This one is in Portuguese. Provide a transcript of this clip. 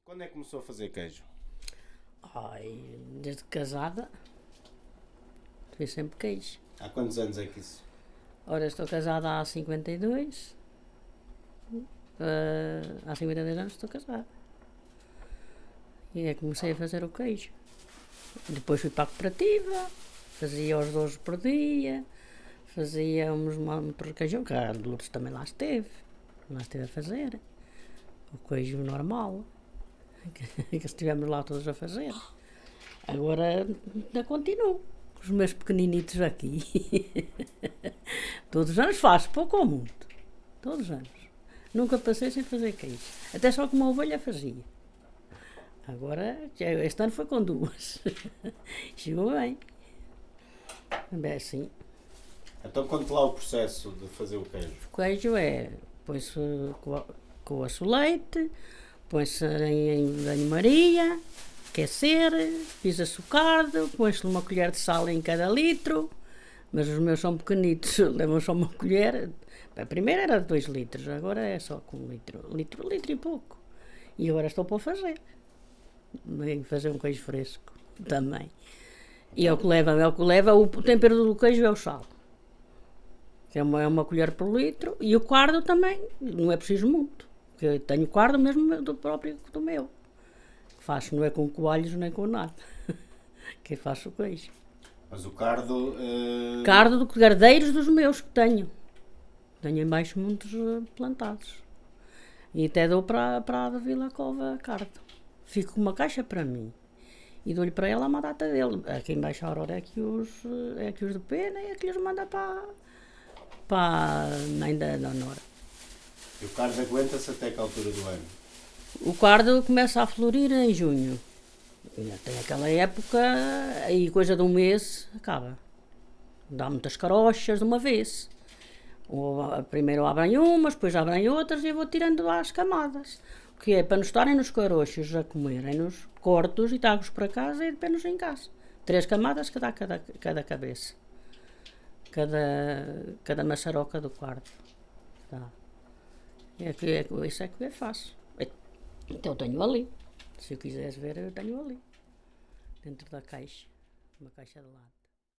Quando é que começou a fazer queijo? Ai, desde casada, fiz sempre queijo. Há quantos anos é que isso? Ora, estou casada há 52. Há 52 anos estou casada. E é que comecei a fazer o queijo. Depois fui para a cooperativa, fazia os 12 por dia, fazia uns montes de queijo, que a Lourdes também lá esteve a fazer. O queijo normal, que estivemos lá todos a fazer. Agora ainda continuo, com os meus pequeninitos aqui. Todos os anos faço, pouco ou muito. Todos os anos. Nunca passei sem fazer queijo. Até só com uma ovelha fazia. Agora, este ano foi com duas. Chegou bem. Bem, assim. Então conte lá o processo de fazer o queijo. O queijo põe-se coa-se o leite, põe-se em banho-maria, aquecer, pisa-se o cardo, põe-se uma colher de sal em cada litro, mas os meus são pequenitos, levam só uma colher. A primeira era de 2 litros, agora é só com 1 litro, litro e pouco. E agora estou para fazer. Venho fazer um queijo fresco também. E é o que leva, o tempero do queijo é o sal. É uma colher por litro. E o cardo também, não é preciso muito. Porque eu tenho cardo mesmo do próprio do meu. Faço, não é com coalhos nem com nada. Que faço o queijo. Mas o cardo... Cardo de gardeiros dos meus que tenho. Tenho embaixo muitos plantados. E até dou para a Vila Cova cardo. Fico com uma caixa para mim. E dou-lhe para ela uma data dele. Aqui embaixo a Aurora é que os de pena e é que os manda para a mãe da Nora. E o cardo aguenta-se até que altura do ano? O cardo começa a florir em junho. Tem aquela época, aí coisa de um mês, acaba. Dá muitas carochas de uma vez. Primeiro abrem umas, depois abrem outras e eu vou tirando as camadas. Que é para não estarem nos carochos a comerem nos cortos e tagos para casa e depois em casa. 3 camadas cada cabeça. Cada maçaroca do quarto. Tá. Isso é que é fácil. Então eu tenho ali. Se eu quiseres ver, eu tenho ali. Dentro da caixa. Uma caixa de lado.